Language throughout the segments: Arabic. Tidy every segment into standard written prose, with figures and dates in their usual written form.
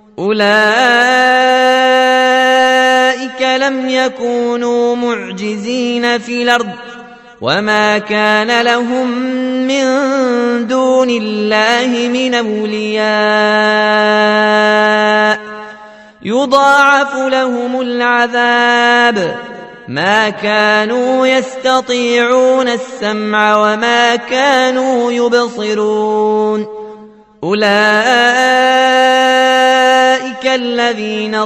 أولئك لم يكونوا معجزين في الأرض وما كان لهم من دون الله من أولياء يضاعف لهم العذاب ما كانوا يستطيعون السمع وما كانوا يبصرون أولئك الذين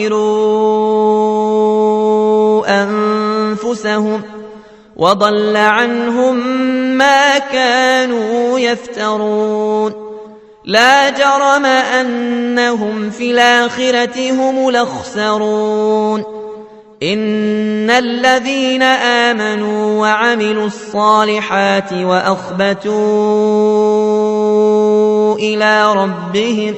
خسروا أنفسهم وضل عنهم ما كانوا يفترون لا جرم أنهم في الآخرة هم الأخسرون إن الذين آمنوا وعملوا الصالحات وأخبتوا إلى ربهم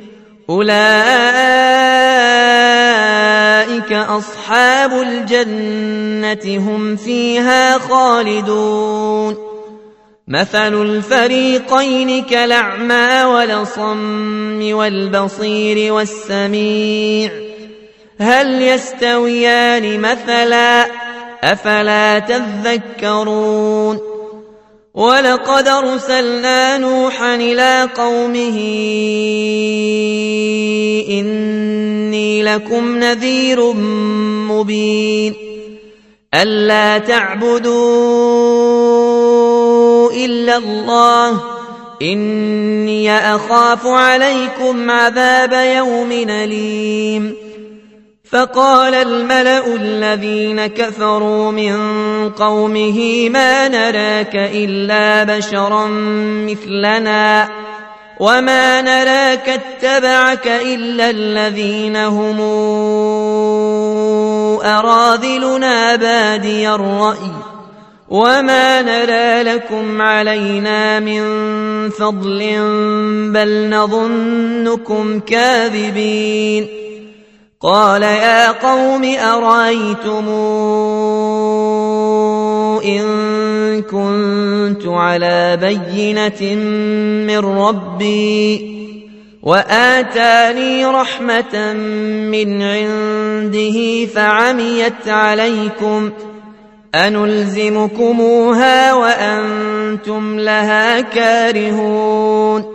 أولئك أصحاب الجنة هم فيها خالدون مثل الفريقين كالأعمى والأصم والبصير والسميع هل يستويان مثلا أفلا تذكرون ولقد أرسلنا نوحا إلى قومه إني لكم نذير مبين ألا تعبدوا إلا الله إني أخاف عليكم عذاب يوم أليم فقال الملأ الذين كفروا من قومه ما نراك إلا بشرا مثلنا وما نراك اتبعك إلا الذين هم أراذلنا بادي الرأي وما نرى لكم علينا من فضل بل نظنكم كاذبين قال يا قوم أرأيتم إن كنت على بينة من ربي وآتاني رحمة من عنده فعميت عليكم أنلزمكموها وأنتم لها كارهون